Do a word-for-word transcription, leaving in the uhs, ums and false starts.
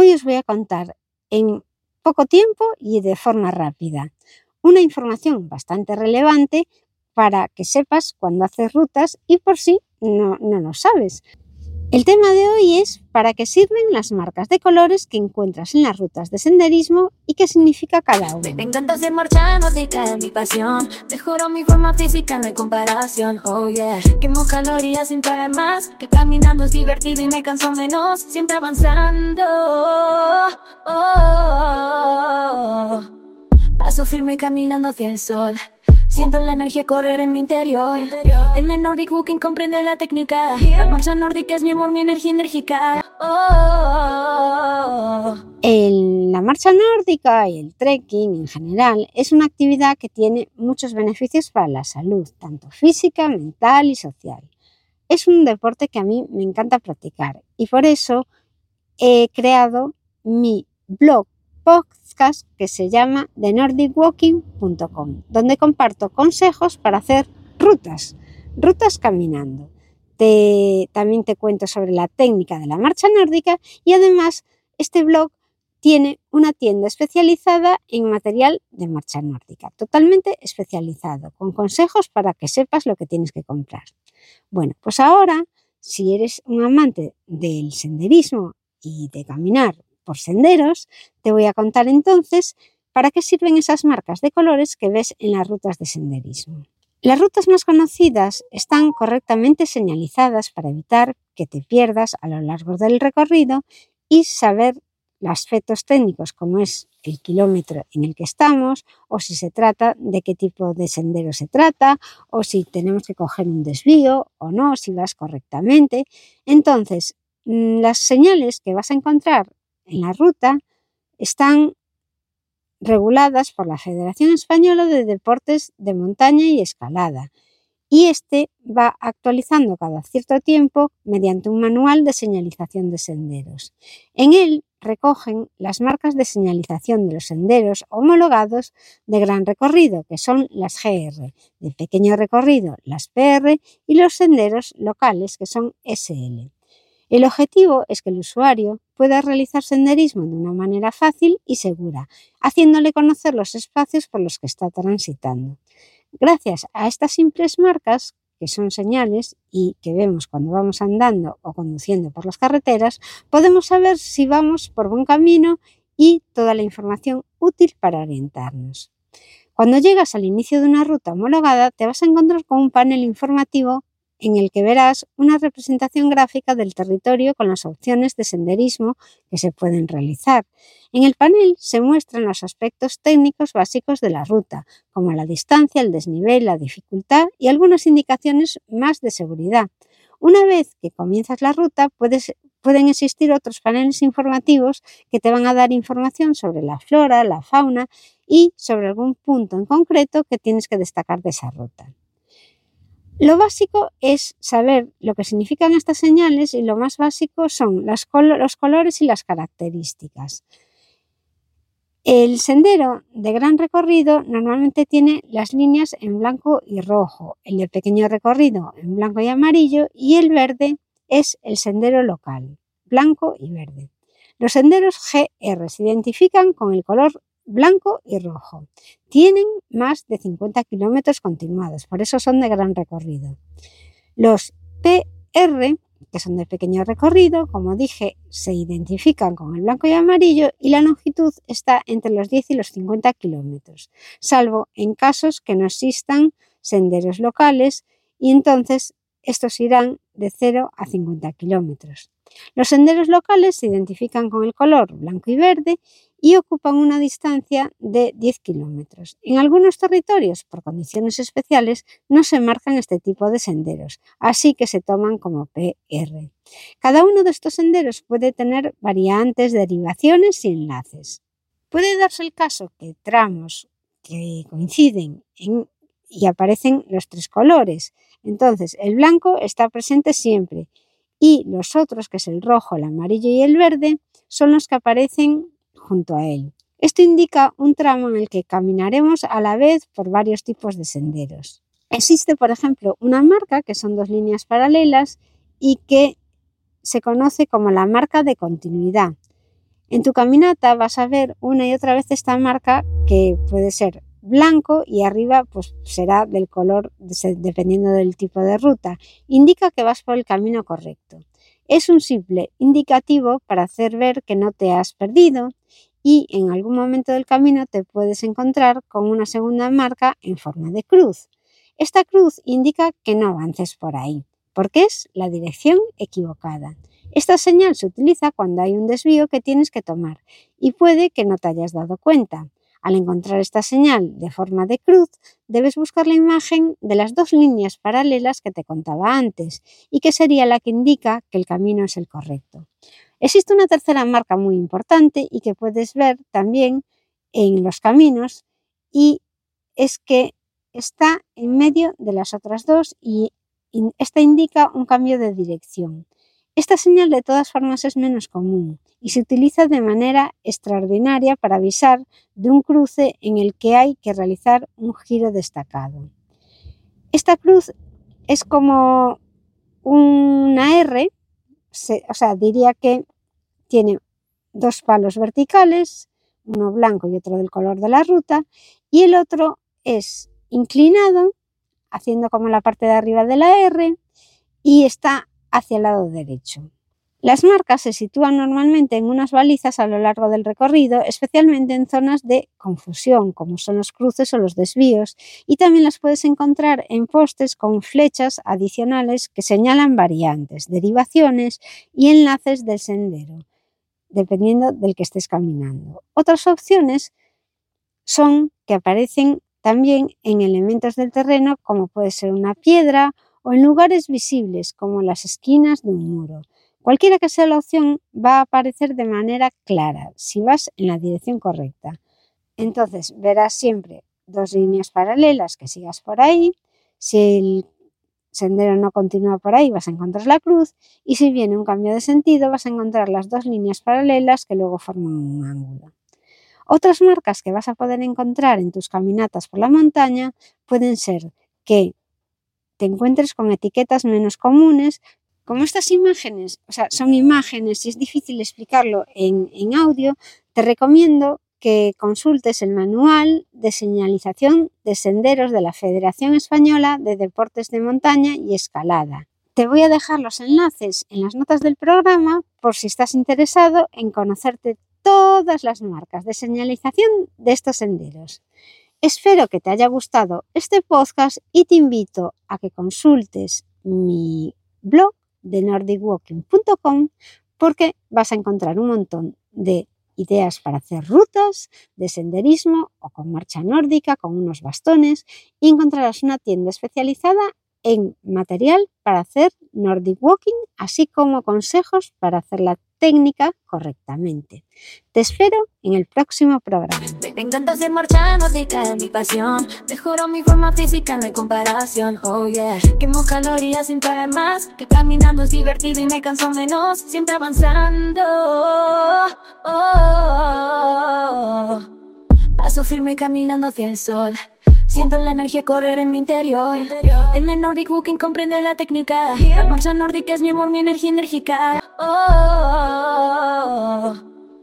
Hoy os voy a contar en poco tiempo y de forma rápida una información bastante relevante para que sepas cuando haces rutas y por si no, no lo sabes. El tema de hoy es para qué sirven las marcas de colores que encuentras en las rutas de senderismo y qué significa cada una. Me encanta ser marcha nórdica, es mi pasión. Mejoró mi forma física, no hay comparación. Oh yeah, quemo calorías sin parar más. Que caminando es divertido y me canso menos. Siempre avanzando. Oh, oh, oh. Paso firme caminando hacia el sol. Siento la energía correr en mi interior. En el Nordic Walking comprende la técnica. La marcha nórdica es mi amor, mi energía enérgica. Oh, oh, oh. El, la marcha nórdica y el trekking en general es una actividad que tiene muchos beneficios para la salud, tanto física, mental y social. Es un deporte que a mí me encanta practicar y por eso he creado mi blog podcast que se llama the nordic walking punto com, donde comparto consejos para hacer rutas, rutas caminando. Te, también te cuento sobre la técnica de la marcha nórdica y además este blog tiene una tienda especializada en material de marcha nórdica, totalmente especializado, con consejos para que sepas lo que tienes que comprar. Bueno, pues ahora, si eres un amante del senderismo y de caminar por senderos, te voy a contar entonces para qué sirven esas marcas de colores que ves en las rutas de senderismo. Las rutas más conocidas están correctamente señalizadas para evitar que te pierdas a lo largo del recorrido y saber los aspectos técnicos como es el kilómetro en el que estamos o si se trata de qué tipo de sendero se trata o si tenemos que coger un desvío o no, si vas correctamente. Entonces, las señales que vas a encontrar en la ruta están reguladas por la Federación Española de Deportes de Montaña y Escalada y este va actualizando cada cierto tiempo mediante un manual de señalización de senderos. En él recogen las marcas de señalización de los senderos homologados de gran recorrido, que son las G R, de pequeño recorrido las P R y los senderos locales, que son S L. El objetivo es que el usuario pueda realizar senderismo de una manera fácil y segura, haciéndole conocer los espacios por los que está transitando. Gracias a estas simples marcas, que son señales y que vemos cuando vamos andando o conduciendo por las carreteras, podemos saber si vamos por buen camino y toda la información útil para orientarnos. Cuando llegas al inicio de una ruta homologada, te vas a encontrar con un panel informativo en el que verás una representación gráfica del territorio con las opciones de senderismo que se pueden realizar. En el panel se muestran los aspectos técnicos básicos de la ruta, como la distancia, el desnivel, la dificultad y algunas indicaciones más de seguridad. Una vez que comienzas la ruta, puedes, pueden existir otros paneles informativos que te van a dar información sobre la flora, la fauna y sobre algún punto en concreto que tienes que destacar de esa ruta. Lo básico es saber lo que significan estas señales y lo más básico son las col- los colores y las características. El sendero de gran recorrido normalmente tiene las líneas en blanco y rojo, el de pequeño recorrido en blanco y amarillo y el verde es el sendero local, blanco y verde. Los senderos G R se identifican con el color blanco y rojo. Tienen más de cincuenta kilómetros continuados, por eso son de gran recorrido. Los P R, que son de pequeño recorrido, como dije, se identifican con el blanco y amarillo y la longitud está entre los diez y los cincuenta kilómetros, salvo en casos que no existan senderos locales y entonces estos irán de cero a cincuenta kilómetros. Los senderos locales se identifican con el color blanco y verde y ocupan una distancia de diez kilómetros. En algunos territorios, por condiciones especiales, no se marcan este tipo de senderos, así que se toman como P R. Cada uno de estos senderos puede tener variantes, derivaciones y enlaces. Puede darse el caso que tramos que coinciden en, y aparecen los tres colores. Entonces, el blanco está presente siempre y los otros, que es el rojo, el amarillo y el verde, son los que aparecen junto a él. Esto indica un tramo en el que caminaremos a la vez por varios tipos de senderos. Existe, por ejemplo, una marca que son dos líneas paralelas y que se conoce como la marca de continuidad. En tu caminata vas a ver una y otra vez esta marca que puede ser blanco y arriba pues será del color dependiendo del tipo de ruta. Indica que vas por el camino correcto. Es un simple indicativo para hacer ver que no te has perdido y en algún momento del camino te puedes encontrar con una segunda marca en forma de cruz. Esta cruz indica que no avances por ahí, porque es la dirección equivocada. Esta señal se utiliza cuando hay un desvío que tienes que tomar y puede que no te hayas dado cuenta. Al encontrar esta señal de forma de cruz, debes buscar la imagen de las dos líneas paralelas que te contaba antes y que sería la que indica que el camino es el correcto. Existe una tercera marca muy importante y que puedes ver también en los caminos y es que está en medio de las otras dos y esta indica un cambio de dirección. Esta señal de todas formas es menos común y se utiliza de manera extraordinaria para avisar de un cruce en el que hay que realizar un giro destacado. Esta cruz es como una R, se, o sea, diría que tiene dos palos verticales, uno blanco y otro del color de la ruta, y el otro es inclinado, haciendo como la parte de arriba de la R, y está hacia el lado derecho. Las marcas se sitúan normalmente en unas balizas a lo largo del recorrido, especialmente en zonas de confusión, como son los cruces o los desvíos, y también las puedes encontrar en postes con flechas adicionales que señalan variantes, derivaciones y enlaces del sendero, dependiendo del que estés caminando. Otras opciones son que aparecen también en elementos del terreno, como puede ser una piedra, o en lugares visibles, como las esquinas de un muro. Cualquiera que sea la opción, va a aparecer de manera clara si vas en la dirección correcta. Entonces verás siempre dos líneas paralelas que sigas por ahí. Si el sendero no continúa por ahí, vas a encontrar la cruz, y si viene un cambio de sentido, vas a encontrar las dos líneas paralelas que luego forman un ángulo. Otras marcas que vas a poder encontrar en tus caminatas por la montaña pueden ser que te encuentres con etiquetas menos comunes. Como estas imágenes, o sea, son imágenes y es difícil explicarlo en, en audio, te recomiendo que consultes el manual de señalización de senderos de la Federación Española de Deportes de Montaña y Escalada. Te voy a dejar los enlaces en las notas del programa por si estás interesado en conocerte todas las marcas de señalización de estos senderos. Espero que te haya gustado este podcast y te invito a que consultes mi blog de nordic walking punto com porque vas a encontrar un montón de ideas para hacer rutas de senderismo o con marcha nórdica, con unos bastones, y encontrarás una tienda especializada en material para hacer Nordic Walking, así como consejos para hacer la técnica correctamente. Te espero en el próximo programa. Me encanta hacer marcha nórdica, es mi pasión. Mejoro mi forma física, no hay comparación. Oh yeah, quemo calorías sin parar más. Que caminando es divertido y me canso menos. Siempre avanzando. Oh, oh, oh. Paso firme caminando hacia el sol. Siento la energía correr en mi interior. En el Nordic Walking comprende la técnica. La marcha nórdica es mi amor, mi energía enérgica. Oh, oh, oh, oh.